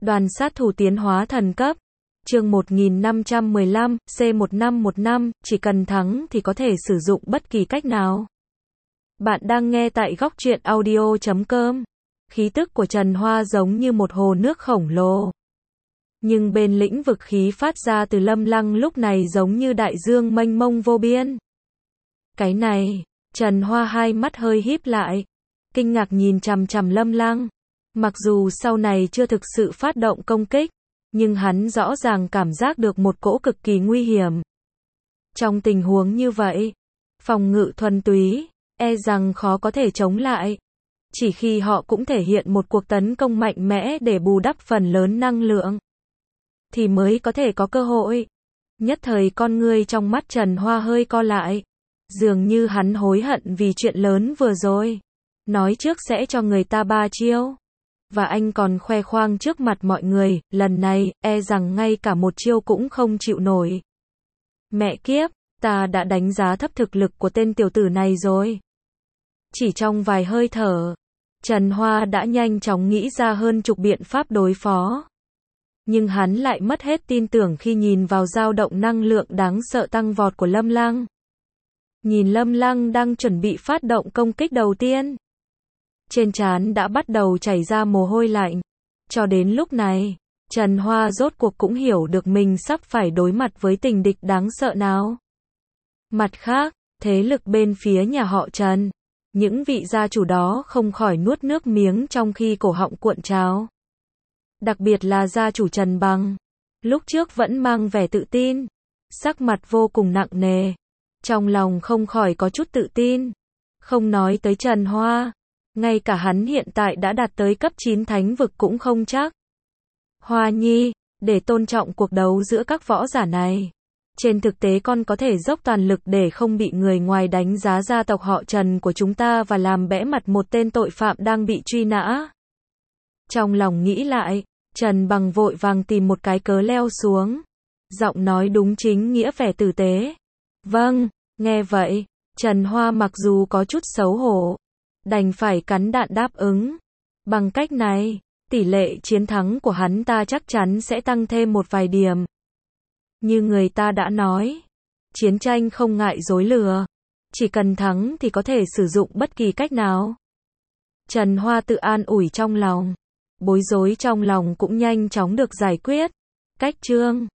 Đoàn sát thủ tiến hóa thần cấp. Chương 1515, C1515, chỉ cần thắng thì có thể sử dụng bất kỳ cách nào. Bạn đang nghe tại góc truyện audio.com. Khí tức của Trần Hoa giống như một hồ nước khổng lồ. Nhưng bên lĩnh vực khí phát ra từ Lâm Lăng lúc này giống như đại dương mênh mông vô biên. Cái này, Trần Hoa hai mắt hơi híp lại, kinh ngạc nhìn chằm chằm Lâm Lăng. Mặc dù sau này chưa thực sự phát động công kích, nhưng hắn rõ ràng cảm giác được một cỗ cực kỳ nguy hiểm. Trong tình huống như vậy, phòng ngự thuần túy, e rằng khó có thể chống lại. Chỉ khi họ cũng thể hiện một cuộc tấn công mạnh mẽ để bù đắp phần lớn năng lượng, thì mới có thể có cơ hội. Nhất thời con ngươi trong mắt Trần Hoa hơi co lại. Dường như hắn hối hận vì chuyện lớn vừa rồi. Nói trước sẽ cho người ta 3 chiêu. Và anh còn khoe khoang trước mặt mọi người, lần này, e rằng ngay cả một chiêu cũng không chịu nổi. Mẹ kiếp, ta đã đánh giá thấp thực lực của tên tiểu tử này rồi. Chỉ trong vài hơi thở, Trần Hoa đã nhanh chóng nghĩ ra hơn chục biện pháp đối phó. Nhưng hắn lại mất hết tin tưởng khi nhìn vào dao động năng lượng đáng sợ tăng vọt của Lâm Lăng. Nhìn Lâm Lăng đang chuẩn bị phát động công kích đầu tiên. Trên trán đã bắt đầu chảy ra mồ hôi lạnh. Cho đến lúc này, Trần Hoa rốt cuộc cũng hiểu được mình sắp phải đối mặt với tình địch đáng sợ nào. Mặt khác, thế lực bên phía nhà họ Trần, những vị gia chủ đó không khỏi nuốt nước miếng trong khi cổ họng cuộn trào. Đặc biệt là gia chủ Trần Bằng, lúc trước vẫn mang vẻ tự tin, sắc mặt vô cùng nặng nề, trong lòng không khỏi có chút tự tin. Không nói tới Trần Hoa, ngay cả hắn hiện tại đã đạt tới cấp 9 thánh vực cũng không chắc. Hoa Nhi, để tôn trọng cuộc đấu giữa các võ giả này, trên thực tế con có thể dốc toàn lực để không bị người ngoài đánh giá gia tộc họ Trần của chúng ta và làm bẽ mặt một tên tội phạm đang bị truy nã. Trong lòng nghĩ lại, Trần Bằng vội vàng tìm một cái cớ leo xuống. Giọng nói đúng chính nghĩa vẻ tử tế. Vâng, nghe vậy, Trần Hoa mặc dù có chút xấu hổ, đành phải cắn đạn đáp ứng. Bằng cách này, tỷ lệ chiến thắng của hắn ta chắc chắn sẽ tăng thêm một vài điểm. Như người ta đã nói, chiến tranh không ngại dối lừa. Chỉ cần thắng thì có thể sử dụng bất kỳ cách nào. Trần Hoa tự an ủi trong lòng. Bối rối trong lòng cũng nhanh chóng được giải quyết. Cách chương